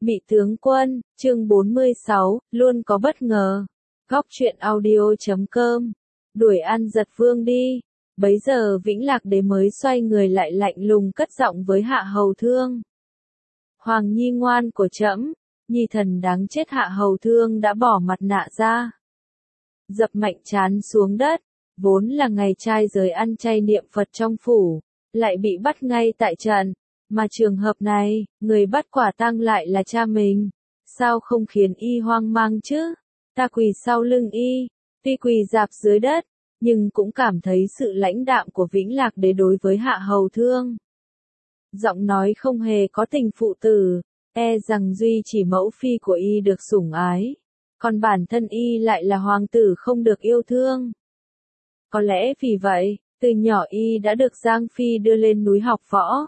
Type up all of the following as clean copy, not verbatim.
Mị tướng quân, chương 46, luôn có bất ngờ. Góc truyện audio.com. Đuổi An Giật Vương đi. Bấy giờ Vĩnh Lạc Đế mới xoay người lại lạnh lùng cất giọng với Hạ Hầu Thương. Hoàng nhi ngoan của trẫm, nhi thần đáng chết. Hạ Hầu Thương đã bỏ mặt nạ ra, dập mạnh trán xuống đất. Vốn là ngày trai giới ăn chay niệm Phật trong phủ, lại bị bắt ngay tại trận. Mà trường hợp này, người bắt quả tang lại là cha mình. Sao không khiến y hoang mang chứ? Ta quỳ sau lưng y, tuy quỳ rạp dưới đất, nhưng cũng cảm thấy sự lãnh đạm của Vĩnh Lạc Đế đối với Hạ Hầu Thương. Giọng nói không hề có tình phụ tử, e rằng duy chỉ mẫu phi của y được sủng ái, còn bản thân y lại là hoàng tử không được yêu thương. Có lẽ vì vậy, từ nhỏ y đã được Giang Phi đưa lên núi học võ.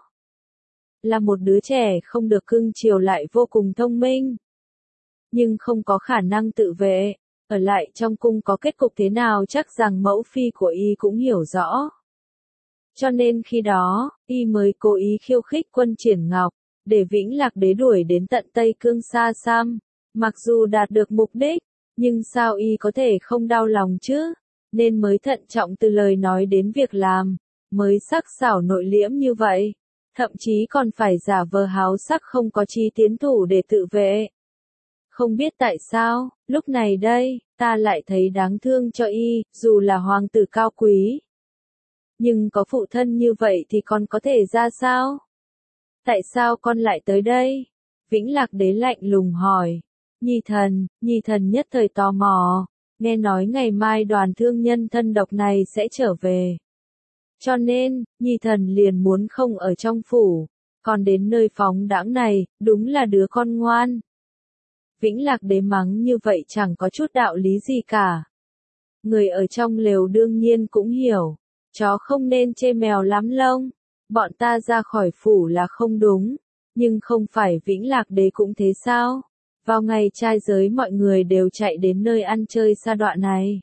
Là một đứa trẻ không được cưng chiều lại vô cùng thông minh, nhưng không có khả năng tự vệ, ở lại trong cung có kết cục thế nào chắc rằng mẫu phi của y cũng hiểu rõ. Cho nên khi đó, y mới cố ý khiêu khích Quân Triển Ngọc, để Vĩnh Lạc Đế đuổi đến tận Tây Cương xa xăm. Mặc dù đạt được mục đích, nhưng sao y có thể không đau lòng chứ? Nên mới thận trọng từ lời nói đến việc làm, mới sắc sảo nội liễm như vậy. Thậm chí còn phải giả vờ háo sắc không có chí tiến thủ để tự vệ. Không biết tại sao, lúc này đây, ta lại thấy đáng thương cho y, dù là hoàng tử cao quý. Nhưng có phụ thân như vậy thì con có thể ra sao? Tại sao con lại tới đây? Vĩnh Lạc Đế lạnh lùng hỏi. Nhi thần nhất thời tò mò, nghe nói ngày mai đoàn thương nhân thân độc này sẽ trở về. Cho nên, nhi thần liền muốn không ở trong phủ, còn đến nơi phóng đãng này, đúng là đứa con ngoan. Vĩnh Lạc Đế mắng như vậy chẳng có chút đạo lý gì cả. Người ở trong lều đương nhiên cũng hiểu, chó không nên chê mèo lắm lông, bọn ta ra khỏi phủ là không đúng, nhưng không phải Vĩnh Lạc Đế cũng thế sao? Vào ngày trai giới mọi người đều chạy đến nơi ăn chơi sa đọa này.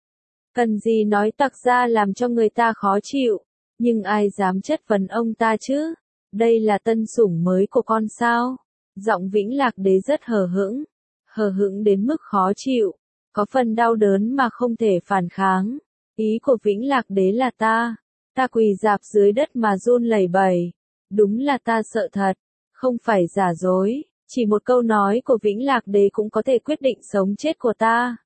Cần gì nói tặc ra làm cho người ta khó chịu, nhưng ai dám chất vấn ông ta chứ? Đây là tân sủng mới của con sao? Giọng Vĩnh Lạc Đế rất hờ hững đến mức khó chịu, có phần đau đớn mà không thể phản kháng. Ý của Vĩnh Lạc Đế là ta quỳ rạp dưới đất mà run lẩy bẩy. Đúng là ta sợ thật, không phải giả dối, chỉ một câu nói của Vĩnh Lạc Đế cũng có thể quyết định sống chết của ta.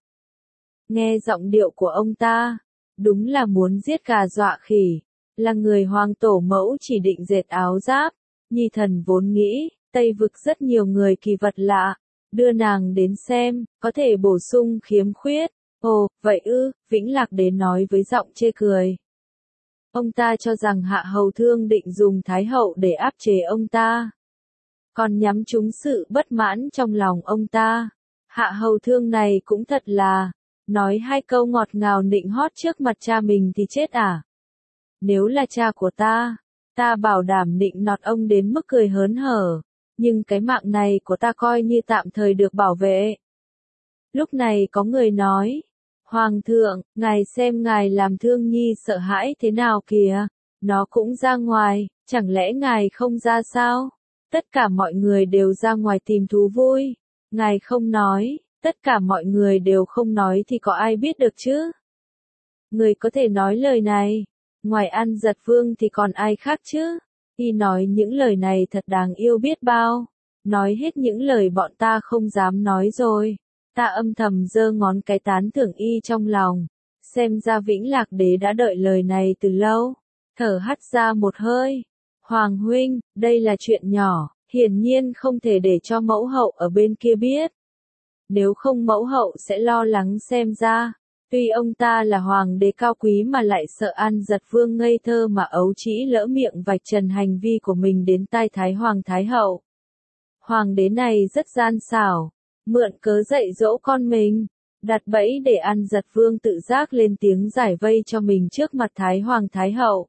Nghe giọng điệu của ông ta, đúng là muốn giết gà dọa khỉ, là người hoàng tổ mẫu chỉ định dệt áo giáp. Nhi thần vốn nghĩ, Tây vực rất nhiều người kỳ vật lạ, đưa nàng đến xem, có thể bổ sung khiếm khuyết. Ồ, vậy ư? Vĩnh Lạc Đế nói với giọng chê cười. Ông ta cho rằng Hạ Hầu Thương định dùng Thái Hậu để áp chế ông ta, còn nhắm trúng sự bất mãn trong lòng ông ta. Hạ Hầu Thương này cũng thật là, nói hai câu ngọt ngào nịnh hót trước mặt cha mình thì chết à? Nếu là cha của ta bảo đảm nịnh nọt ông đến mức cười hớn hở, nhưng cái mạng này của ta coi như tạm thời được bảo vệ. Lúc này có người nói, Hoàng thượng, ngài xem ngài làm Thương Nhi sợ hãi thế nào kìa, nó cũng ra ngoài, chẳng lẽ ngài không ra sao? Tất cả mọi người đều ra ngoài tìm thú vui, ngài không nói, tất cả mọi người đều không nói thì có ai biết được chứ? Người có thể nói lời này, ngoài An Giật Vương thì còn ai khác chứ? Y nói những lời này thật đáng yêu biết bao, nói hết những lời bọn ta không dám nói rồi. Ta âm thầm giơ ngón cái tán thưởng y trong lòng, xem ra Vĩnh Lạc Đế đã đợi lời này từ lâu, thở hắt ra một hơi. Hoàng huynh, đây là chuyện nhỏ, hiển nhiên không thể để cho mẫu hậu ở bên kia biết. Nếu không mẫu hậu sẽ lo lắng xem ra. Tuy ông ta là hoàng đế cao quý mà lại sợ An Giật Vương ngây thơ mà ấu trĩ lỡ miệng vạch trần hành vi của mình đến tai Thái Hoàng Thái Hậu. Hoàng đế này rất gian xảo, mượn cớ dạy dỗ con mình, đặt bẫy để An Giật Vương tự giác lên tiếng giải vây cho mình trước mặt Thái Hoàng Thái Hậu.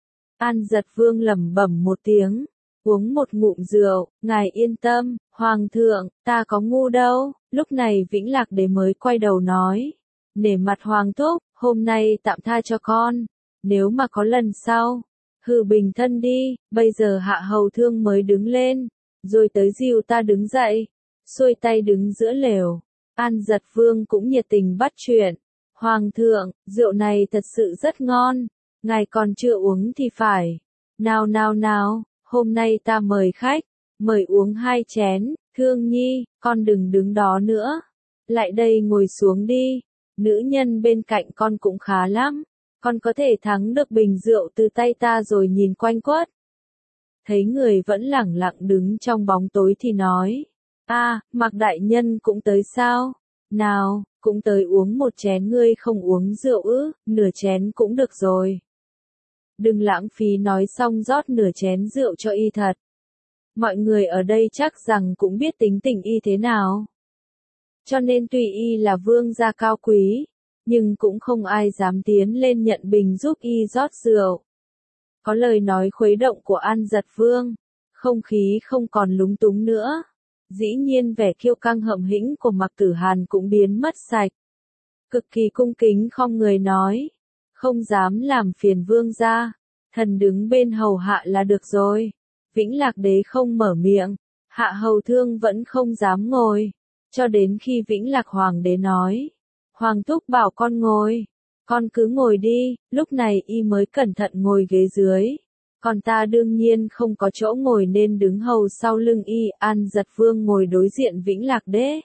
An Giật Vương lẩm bẩm một tiếng, uống một ngụm rượu, ngài yên tâm, Hoàng thượng, ta có ngu đâu. Lúc này Vĩnh Lạc Đế mới quay đầu nói, nể mặt Hoàng thúc, hôm nay tạm tha cho con, nếu mà có lần sau, hừ bình thân đi. Bây giờ Hạ Hầu Thương mới đứng lên, rồi tới dìu ta đứng dậy, xuôi tay đứng giữa lều. An Giật Vương cũng nhiệt tình bắt chuyện. Hoàng thượng, rượu này thật sự rất ngon, ngài còn chưa uống thì phải. Nào nào nào, hôm nay ta mời khách, mời uống 2 chén, Thương Nhi, con đừng đứng đó nữa. Lại đây ngồi xuống đi, nữ nhân bên cạnh con cũng khá lắm, con có thể thắng được bình rượu từ tay ta rồi nhìn quanh quất. Thấy người vẫn lẳng lặng đứng trong bóng tối thì nói, Mạc đại nhân cũng tới sao? Nào, cũng tới uống một chén, ngươi không uống rượu ư, nửa chén cũng được rồi. Đừng lãng phí, nói xong rót nửa chén rượu cho y thật. Mọi người ở đây chắc rằng cũng biết tính tình y thế nào. Cho nên tuy y là vương gia cao quý, nhưng cũng không ai dám tiến lên nhận bình giúp y rót rượu. Có lời nói khuấy động của An Giật Vương, không khí không còn lúng túng nữa. Dĩ nhiên vẻ kiêu căng hậm hĩnh của Mạc Tử Hàn cũng biến mất sạch. Cực kỳ cung kính khom người nói, không dám làm phiền vương gia, thần đứng bên hầu hạ là được rồi. Vĩnh Lạc Đế không mở miệng, Hạ Hầu Thương vẫn không dám ngồi, cho đến khi Vĩnh Lạc Hoàng đế nói, Hoàng thúc bảo con ngồi, con cứ ngồi đi, lúc này y mới cẩn thận ngồi ghế dưới. Còn ta đương nhiên không có chỗ ngồi nên đứng hầu sau lưng y. An Giật Vương ngồi đối diện Vĩnh Lạc Đế.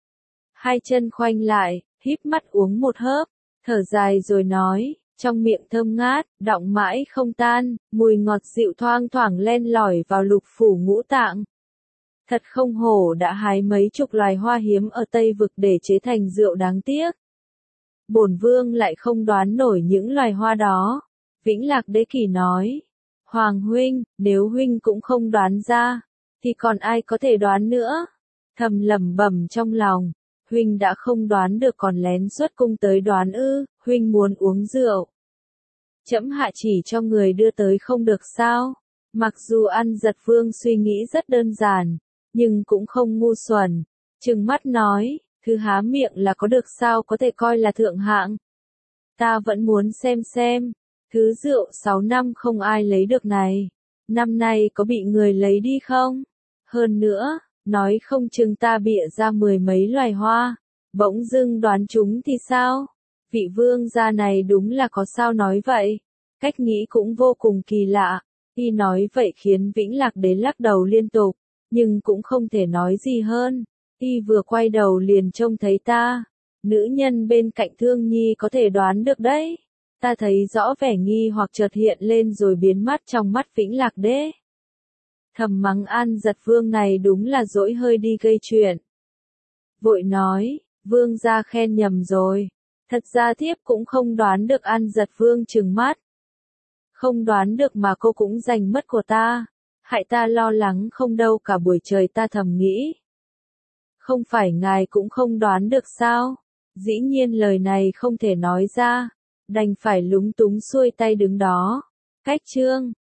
2 chân khoanh lại, híp mắt uống một hớp, thở dài rồi nói, trong miệng thơm ngát, đọng mãi không tan, mùi ngọt dịu thoang thoảng len lỏi vào lục phủ ngũ tạng. Thật không hổ đã hái mấy chục loài hoa hiếm ở Tây Vực để chế thành rượu, đáng tiếc. Bổn vương lại không đoán nổi những loài hoa đó. Vĩnh Lạc Đế kỳ nói, Hoàng huynh, nếu huynh cũng không đoán ra, thì còn ai có thể đoán nữa? Thầm lẩm bẩm trong lòng, huynh đã không đoán được còn lén xuất cung tới đoán ư? Huynh muốn uống rượu, trẫm hạ chỉ cho người đưa tới không được sao? Mặc dù An Giật Vương suy nghĩ rất đơn giản, nhưng cũng không ngu xuẩn, trừng mắt nói, thứ há miệng là có được sao có thể coi là thượng hạng? Ta vẫn muốn xem, thứ rượu 6 năm không ai lấy được này, năm nay có bị người lấy đi không? Hơn nữa, nói không chừng ta bịa ra 10 mấy loài hoa, bỗng dưng đoán chúng thì sao? Vị vương gia này đúng là có sao nói vậy? Cách nghĩ cũng vô cùng kỳ lạ. Y nói vậy khiến Vĩnh Lạc Đế lắc đầu liên tục, nhưng cũng không thể nói gì hơn. Y vừa quay đầu liền trông thấy ta. Nữ nhân bên cạnh Thương Nhi có thể đoán được đấy. Ta thấy rõ vẻ nghi hoặc chợt hiện lên rồi biến mất trong mắt Vĩnh Lạc Đế. Thầm mắng An Giật Vương này đúng là dỗi hơi đi gây chuyện. Vội nói, vương gia khen nhầm rồi. Thật ra thiếp cũng không đoán được. An Giật Vương trừng mắt. Không đoán được mà cô cũng giành mất của ta. Hại ta lo lắng không đâu cả buổi trời. Ta thầm nghĩ. Không phải ngài cũng không đoán được sao? Dĩ nhiên lời này không thể nói ra. Đành phải lúng túng xuôi tay đứng đó. Cách chương.